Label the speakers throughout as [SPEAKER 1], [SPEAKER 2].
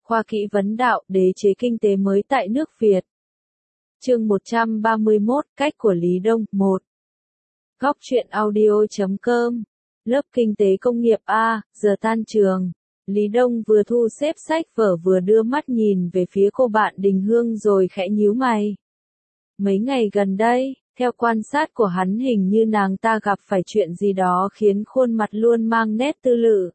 [SPEAKER 1] Khoa kỹ vấn đạo, đế chế kinh tế mới tại nước Việt. Chương 131, cách của Lý Đông, 1. Góc truyện audio.com. Lớp kinh tế công nghiệp A, giờ tan trường. Lý Đông vừa thu xếp sách vở vừa đưa mắt nhìn về phía cô bạn Đình Hương rồi khẽ nhíu mày. Mấy ngày gần đây, theo quan sát của hắn hình như nàng ta gặp phải chuyện gì đó khiến khuôn mặt luôn mang nét tư lự.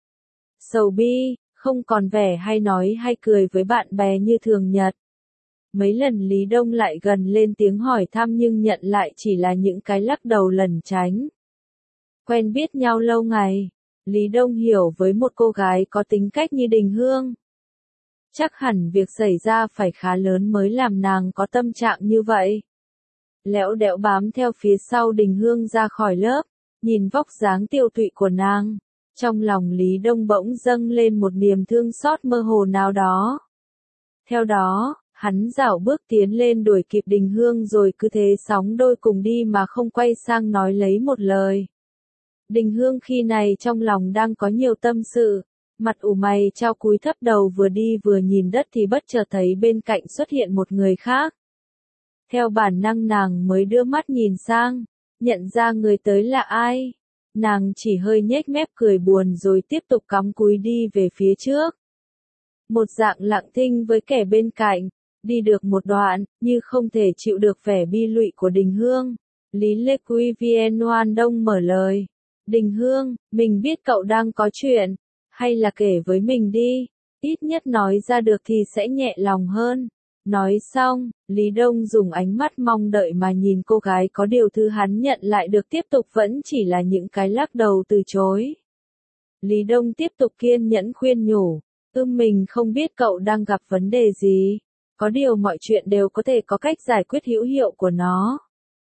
[SPEAKER 1] Sầu bi, không còn vẻ hay nói hay cười với bạn bè như thường nhật. Mấy lần Lý Đông lại gần lên tiếng hỏi thăm nhưng nhận lại chỉ là những cái lắc đầu lẩn tránh. Quen biết nhau lâu ngày, Lý Đông hiểu với một cô gái có tính cách như Đình Hương. Chắc hẳn việc xảy ra phải khá lớn mới làm nàng có tâm trạng như vậy. Lẽo đẽo bám theo phía sau Đình Hương ra khỏi lớp, nhìn vóc dáng tiêu tụy của nàng. Trong lòng Lý Đông bỗng dâng lên một niềm thương xót mơ hồ nào đó. Theo đó, hắn rảo bước tiến lên đuổi kịp Đình Hương rồi cứ thế sóng đôi cùng đi mà không quay sang nói lấy một lời. Đình Hương khi này trong lòng đang có nhiều tâm sự, mặt ủ mày trao cúi thấp đầu vừa đi vừa nhìn đất thì bất chợt thấy bên cạnh xuất hiện một người khác. Theo bản năng nàng mới đưa mắt nhìn sang, nhận ra người tới là ai. Nàng chỉ hơi nhếch mép cười buồn rồi tiếp tục cắm cúi đi về phía trước. Một dạng lặng thinh với kẻ bên cạnh, đi được một đoạn, như không thể chịu được vẻ bi lụy của Đình Hương. Lý Lê Quy Vien Hoan Đông mở lời. Đình Hương, mình biết cậu đang có chuyện, hay là kể với mình đi, ít nhất nói ra được thì sẽ nhẹ lòng hơn. Nói xong, Lý Đông dùng ánh mắt mong đợi mà nhìn cô gái có điều thứ hắn nhận lại được tiếp tục vẫn chỉ là những cái lắc đầu từ chối. Lý Đông tiếp tục kiên nhẫn khuyên nhủ, mình không biết cậu đang gặp vấn đề gì, có điều mọi chuyện đều có thể có cách giải quyết hữu hiệu của nó.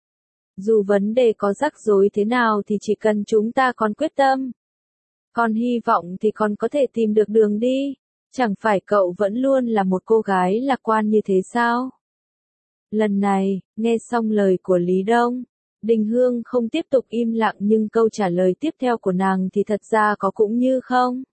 [SPEAKER 1] Dù vấn đề có rắc rối thế nào thì chỉ cần chúng ta còn quyết tâm, còn hy vọng thì còn có thể tìm được đường đi. Chẳng phải cậu vẫn luôn là một cô gái lạc quan như thế sao? Lần này, nghe xong lời của Lý Đông, Đình Hương không tiếp tục im lặng nhưng câu trả lời tiếp theo của nàng thì thật ra có cũng như không.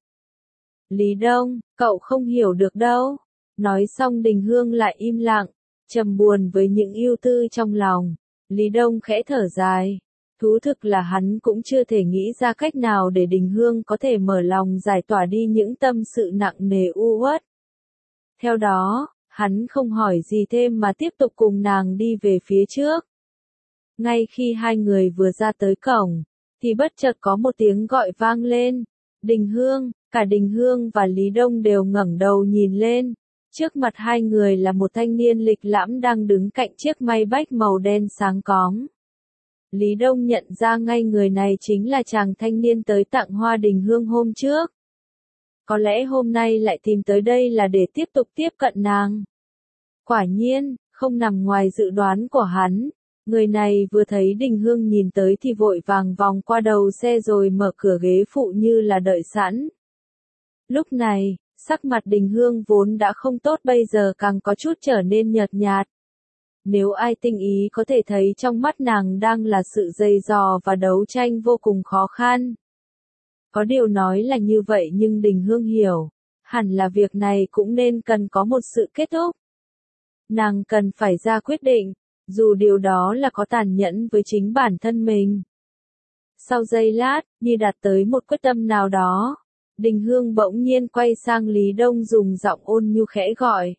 [SPEAKER 1] Lý Đông, cậu không hiểu được đâu. Nói xong Đình Hương lại im lặng, trầm buồn với những ưu tư trong lòng. Lý Đông khẽ thở dài. Thú thực là hắn cũng chưa thể nghĩ ra cách nào để Đình Hương có thể mở lòng giải tỏa đi những tâm sự nặng nề u uất. Theo đó, hắn không hỏi gì thêm mà tiếp tục cùng nàng đi về phía trước. Ngay khi hai người vừa ra tới cổng, thì bất chợt có một tiếng gọi vang lên. Đình Hương, cả Đình Hương và Lý Đông đều ngẩng đầu nhìn lên. Trước mặt hai người là một thanh niên lịch lãm đang đứng cạnh chiếc Maybach màu đen sáng cóng. Lý Đông nhận ra ngay người này chính là chàng thanh niên tới tặng hoa Đình Hương hôm trước. Có lẽ hôm nay lại tìm tới đây là để tiếp tục tiếp cận nàng. Quả nhiên, không nằm ngoài dự đoán của hắn. Người này vừa thấy Đình Hương nhìn tới thì vội vàng vòng qua đầu xe rồi mở cửa ghế phụ như là đợi sẵn. Lúc này, sắc mặt Đình Hương vốn đã không tốt bây giờ càng có chút trở nên nhợt nhạt. Nếu ai tinh ý có thể thấy trong mắt nàng đang là sự dày dò và đấu tranh vô cùng khó khăn. Có điều nói là như vậy nhưng Đình Hương hiểu, hẳn là việc này cũng nên cần có một sự kết thúc. Nàng cần phải ra quyết định, dù điều đó là có tàn nhẫn với chính bản thân mình. Sau giây lát, như đạt tới một quyết tâm nào đó, Đình Hương bỗng nhiên quay sang Lý Đông dùng giọng ôn nhu khẽ gọi.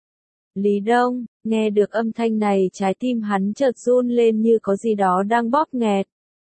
[SPEAKER 1] Lý Đông, nghe được âm thanh này trái tim hắn chợt run lên như có gì đó đang bóp nghẹt.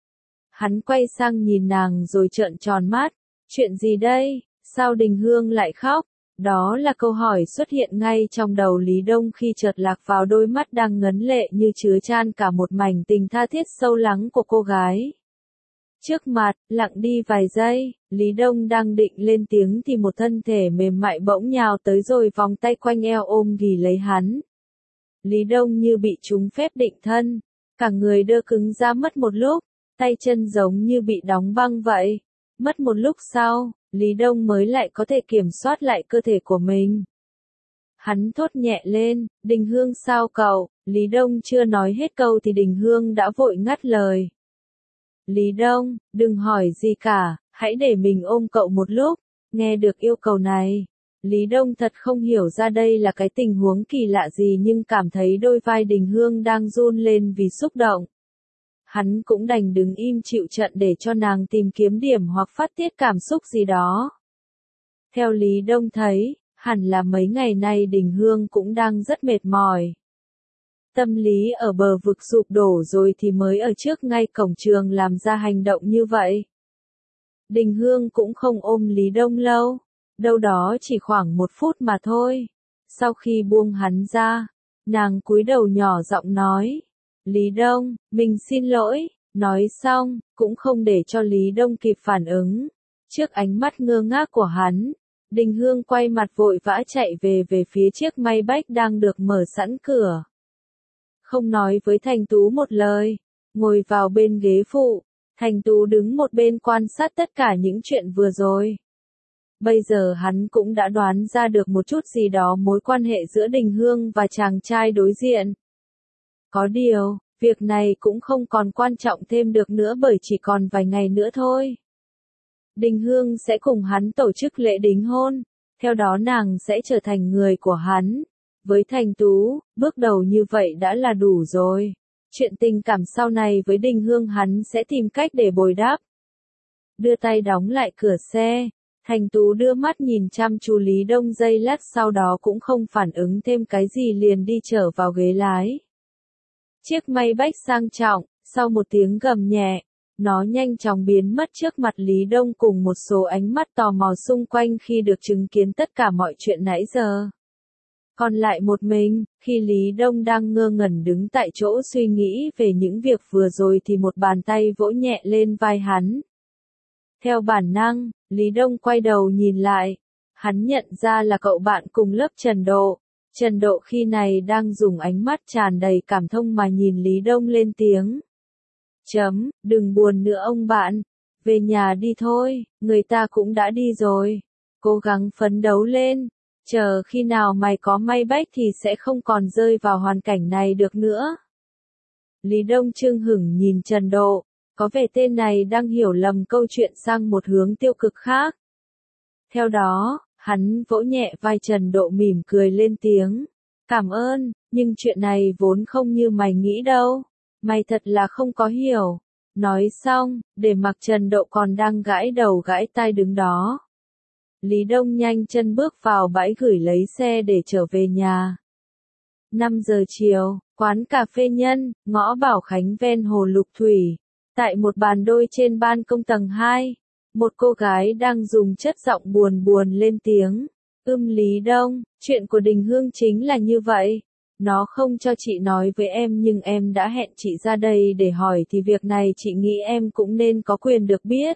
[SPEAKER 1] Hắn quay sang nhìn nàng rồi trợn tròn mắt, chuyện gì đây, sao Đình Hương lại khóc? Đó là câu hỏi xuất hiện ngay trong đầu Lý Đông khi chợt lạc vào đôi mắt đang ngấn lệ như chứa chan cả một mảnh tình tha thiết sâu lắng của cô gái. Trước mặt, lặng đi vài giây, Lý Đông đang định lên tiếng thì một thân thể mềm mại bỗng nhào tới rồi vòng tay quanh eo ôm ghì lấy hắn. Lý Đông như bị trúng phép định thân, cả người đơ cứng ra mất một lúc, tay chân giống như bị đóng băng vậy. Mất một lúc sau, Lý Đông mới lại có thể kiểm soát lại cơ thể của mình. Hắn thốt nhẹ lên, Đình Hương sao cậu? Lý Đông chưa nói hết câu thì Đình Hương đã vội ngắt lời. Lý Đông, đừng hỏi gì cả, hãy để mình ôm cậu một lúc. Nghe được yêu cầu này, Lý Đông thật không hiểu ra đây là cái tình huống kỳ lạ gì nhưng cảm thấy đôi vai Đình Hương đang run lên vì xúc động. Hắn cũng đành đứng im chịu trận để cho nàng tìm kiếm điểm hoặc phát tiết cảm xúc gì đó. Theo Lý Đông thấy, hẳn là mấy ngày nay Đình Hương cũng đang rất mệt mỏi. Tâm lý ở bờ vực sụp đổ rồi thì mới ở trước ngay cổng trường làm ra hành động như vậy. Đình Hương cũng không ôm Lý Đông lâu, đâu đó chỉ khoảng 1 phút mà thôi. Sau khi buông hắn ra, nàng cúi đầu nhỏ giọng nói, Lý Đông, mình xin lỗi, nói xong, cũng không để cho Lý Đông kịp phản ứng. Trước ánh mắt ngơ ngác của hắn, Đình Hương quay mặt vội vã chạy về phía chiếc Maybach đang được mở sẵn cửa. Không nói với Thành Tú một lời, ngồi vào bên ghế phụ, Thành Tú đứng một bên quan sát tất cả những chuyện vừa rồi. Bây giờ hắn cũng đã đoán ra được một chút gì đó mối quan hệ giữa Đình Hương và chàng trai đối diện. Có điều, việc này cũng không còn quan trọng thêm được nữa bởi chỉ còn vài ngày nữa thôi. Đình Hương sẽ cùng hắn tổ chức lễ đính hôn, theo đó nàng sẽ trở thành người của hắn. Với Thành Tú, bước đầu như vậy đã là đủ rồi. Chuyện tình cảm sau này với Đình Hương hắn sẽ tìm cách để bồi đắp. Đưa tay đóng lại cửa xe, Thành Tú đưa mắt nhìn chăm chú Lý Đông giây lát sau đó cũng không phản ứng thêm cái gì liền đi trở vào ghế lái. Chiếc Maybach sang trọng, sau một tiếng gầm nhẹ, nó nhanh chóng biến mất trước mặt Lý Đông cùng một số ánh mắt tò mò xung quanh khi được chứng kiến tất cả mọi chuyện nãy giờ. Còn lại một mình, khi Lý Đông đang ngơ ngẩn đứng tại chỗ suy nghĩ về những việc vừa rồi thì một bàn tay vỗ nhẹ lên vai hắn. Theo bản năng, Lý Đông quay đầu nhìn lại. Hắn nhận ra là cậu bạn cùng lớp Trần Độ. Trần Độ khi này đang dùng ánh mắt tràn đầy cảm thông mà nhìn Lý Đông lên tiếng. Đừng buồn nữa ông bạn. Về nhà đi thôi, người ta cũng đã đi rồi. Cố gắng phấn đấu lên. Chờ khi nào mày có Maybach thì sẽ không còn rơi vào hoàn cảnh này được nữa. Lý Đông chưng hửng nhìn Trần Độ. Có vẻ tên này đang hiểu lầm câu chuyện sang một hướng tiêu cực khác. Theo đó, hắn vỗ nhẹ vai Trần Độ mỉm cười lên tiếng. Cảm ơn, nhưng chuyện này vốn không như mày nghĩ đâu. Mày thật là không có hiểu. Nói xong, để mặc Trần Độ còn đang gãi đầu gãi tai đứng đó. Lý Đông nhanh chân bước vào bãi gửi lấy xe để trở về nhà. 5 giờ chiều, quán cà phê Nhân, ngõ Bảo Khánh ven hồ Lục Thủy. Tại một bàn đôi trên ban công tầng 2, một cô gái đang dùng chất giọng buồn buồn lên tiếng. Lý Đông, chuyện của Đình Hương chính là như vậy. Nó không cho chị nói với em nhưng em đã hẹn chị ra đây để hỏi thì việc này chị nghĩ em cũng nên có quyền được biết.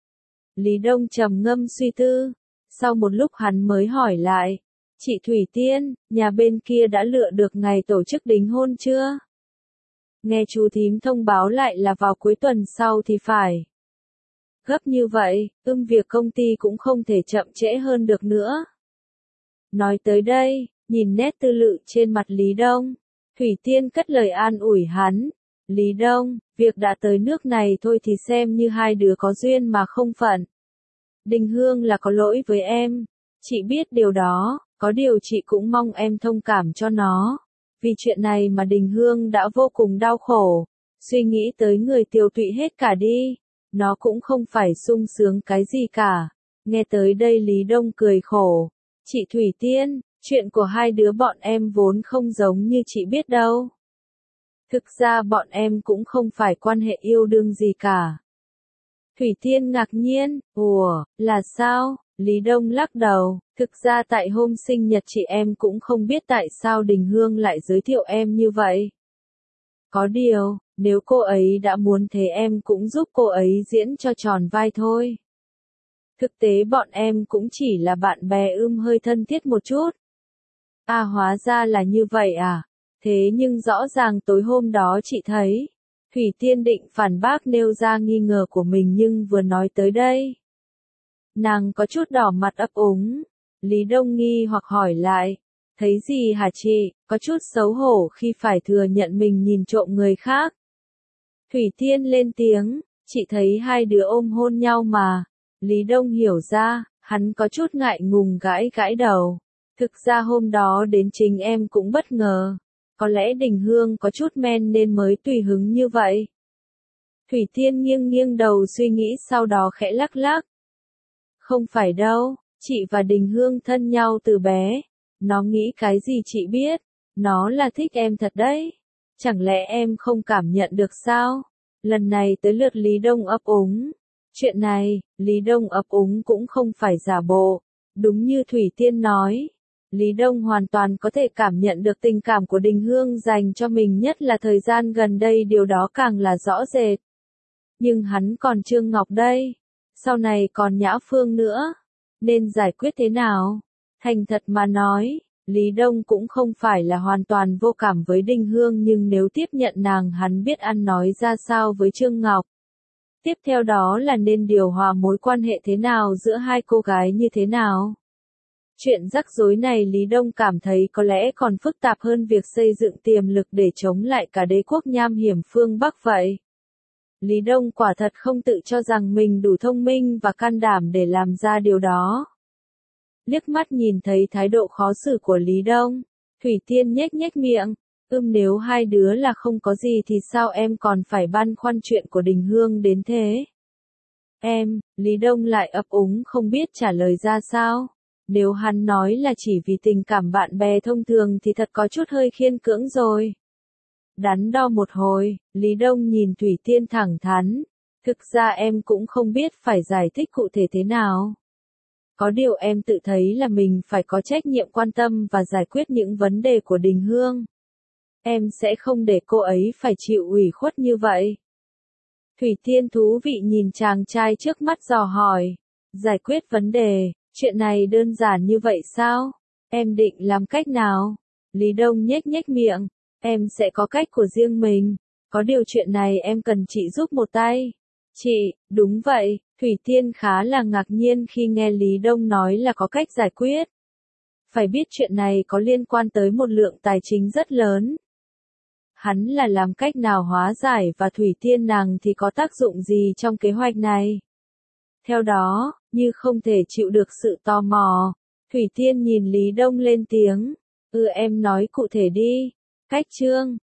[SPEAKER 1] Lý Đông trầm ngâm suy tư. Sau một lúc hắn mới hỏi lại. Chị Thủy Tiên, nhà bên kia đã lựa được ngày tổ chức đính hôn chưa? Nghe chú thím thông báo lại là vào cuối tuần sau thì phải. Gấp như vậy, việc công ty cũng không thể chậm trễ hơn được nữa. Nói tới đây, nhìn nét tư lự trên mặt Lý Đông, Thủy Tiên cất lời an ủi hắn. Lý Đông, việc đã tới nước này thôi thì xem như hai đứa có duyên mà không phận. Đình Hương là có lỗi với em. Chị biết điều đó, có điều chị cũng mong em thông cảm cho nó. Vì chuyện này mà Đình Hương đã vô cùng đau khổ. Suy nghĩ tới người tiều tụy hết cả đi. Nó cũng không phải sung sướng cái gì cả. Nghe tới đây Lý Đông cười khổ. Chị Thủy Tiên, chuyện của hai đứa bọn em vốn không giống như chị biết đâu. Thực ra bọn em cũng không phải quan hệ yêu đương gì cả. Thủy Tiên ngạc nhiên, ủa, là sao? Lý Đông lắc đầu, thực ra tại hôm sinh nhật chị em cũng không biết tại sao Đình Hương lại giới thiệu em như vậy. Có điều, nếu cô ấy đã muốn thế em cũng giúp cô ấy diễn cho tròn vai thôi. Thực tế bọn em cũng chỉ là bạn bè hơi thân thiết một chút. À hóa ra là như vậy à? Thế nhưng rõ ràng tối hôm đó chị thấy, Thủy Tiên định phản bác nêu ra nghi ngờ của mình nhưng vừa nói tới đây. Nàng có chút đỏ mặt ấp úng. Lý Đông nghi hoặc hỏi lại. Thấy gì hả chị? Có chút xấu hổ khi phải thừa nhận mình nhìn trộm người khác. Thủy Tiên lên tiếng. Chị thấy hai đứa ôm hôn nhau mà. Lý Đông hiểu ra, Hắn có chút ngại ngùng gãi gãi đầu. Thực ra hôm đó đến chính em cũng bất ngờ. Có lẽ Đình Hương có chút men nên mới tùy hứng như vậy. Thủy Tiên nghiêng nghiêng đầu suy nghĩ sau đó khẽ lắc lắc. Không phải đâu, chị và Đình Hương thân nhau từ bé. Nó nghĩ cái gì chị biết, nó là thích em thật đấy. Chẳng lẽ em không cảm nhận được sao? Lần này tới lượt Lý Đông ấp úng. Chuyện này, Lý Đông ấp úng cũng không phải giả bộ. Đúng như Thủy Tiên nói. Lý Đông hoàn toàn có thể cảm nhận được tình cảm của Đình Hương dành cho mình, nhất là thời gian gần đây điều đó càng là rõ rệt. Nhưng hắn còn Trương Ngọc đây. Sau này còn Nhã Phương nữa. Nên giải quyết thế nào? Thành thật mà nói, Lý Đông cũng không phải là hoàn toàn vô cảm với Đình Hương, nhưng nếu tiếp nhận nàng hắn biết ăn nói ra sao với Trương Ngọc. Tiếp theo đó là nên điều hòa mối quan hệ thế nào giữa hai cô gái như thế nào. Chuyện rắc rối này Lý Đông cảm thấy có lẽ còn phức tạp hơn việc xây dựng tiềm lực để chống lại cả đế quốc nham hiểm phương Bắc vậy. Lý Đông quả thật không tự cho rằng mình đủ thông minh và can đảm để làm ra điều đó. Liếc mắt nhìn thấy thái độ khó xử của Lý Đông, Thủy Tiên nhếch nhếch miệng, nếu hai đứa là không có gì thì sao em còn phải băn khoăn chuyện của Đình Hương đến thế? Lý Đông lại ấp úng không biết trả lời ra sao. Nếu hắn nói là chỉ vì tình cảm bạn bè thông thường thì thật có chút hơi khiên cưỡng rồi. Đắn đo một hồi, Lý Đông nhìn Thủy Tiên thẳng thắn. Thực ra em cũng không biết phải giải thích cụ thể thế nào. Có điều em tự thấy là mình phải có trách nhiệm quan tâm và giải quyết những vấn đề của Đình Hương. Em sẽ không để cô ấy phải chịu ủy khuất như vậy. Thủy Tiên thú vị nhìn chàng trai trước mắt dò hỏi. Giải quyết vấn đề, chuyện này đơn giản như vậy sao? Em định làm cách nào? Lý Đông nhếch nhếch miệng. Em sẽ có cách của riêng mình. Có điều chuyện này em cần chị giúp một tay. Chị, đúng vậy, Thủy Tiên khá là ngạc nhiên khi nghe Lý Đông nói là có cách giải quyết. Phải biết chuyện này có liên quan tới một lượng tài chính rất lớn. Hắn là làm cách nào hóa giải và Thủy Tiên nàng thì có tác dụng gì trong kế hoạch này? Theo đó, như không thể chịu được sự tò mò, Thủy Tiên nhìn Lý Đông lên tiếng. Em nói cụ thể đi. Cách chương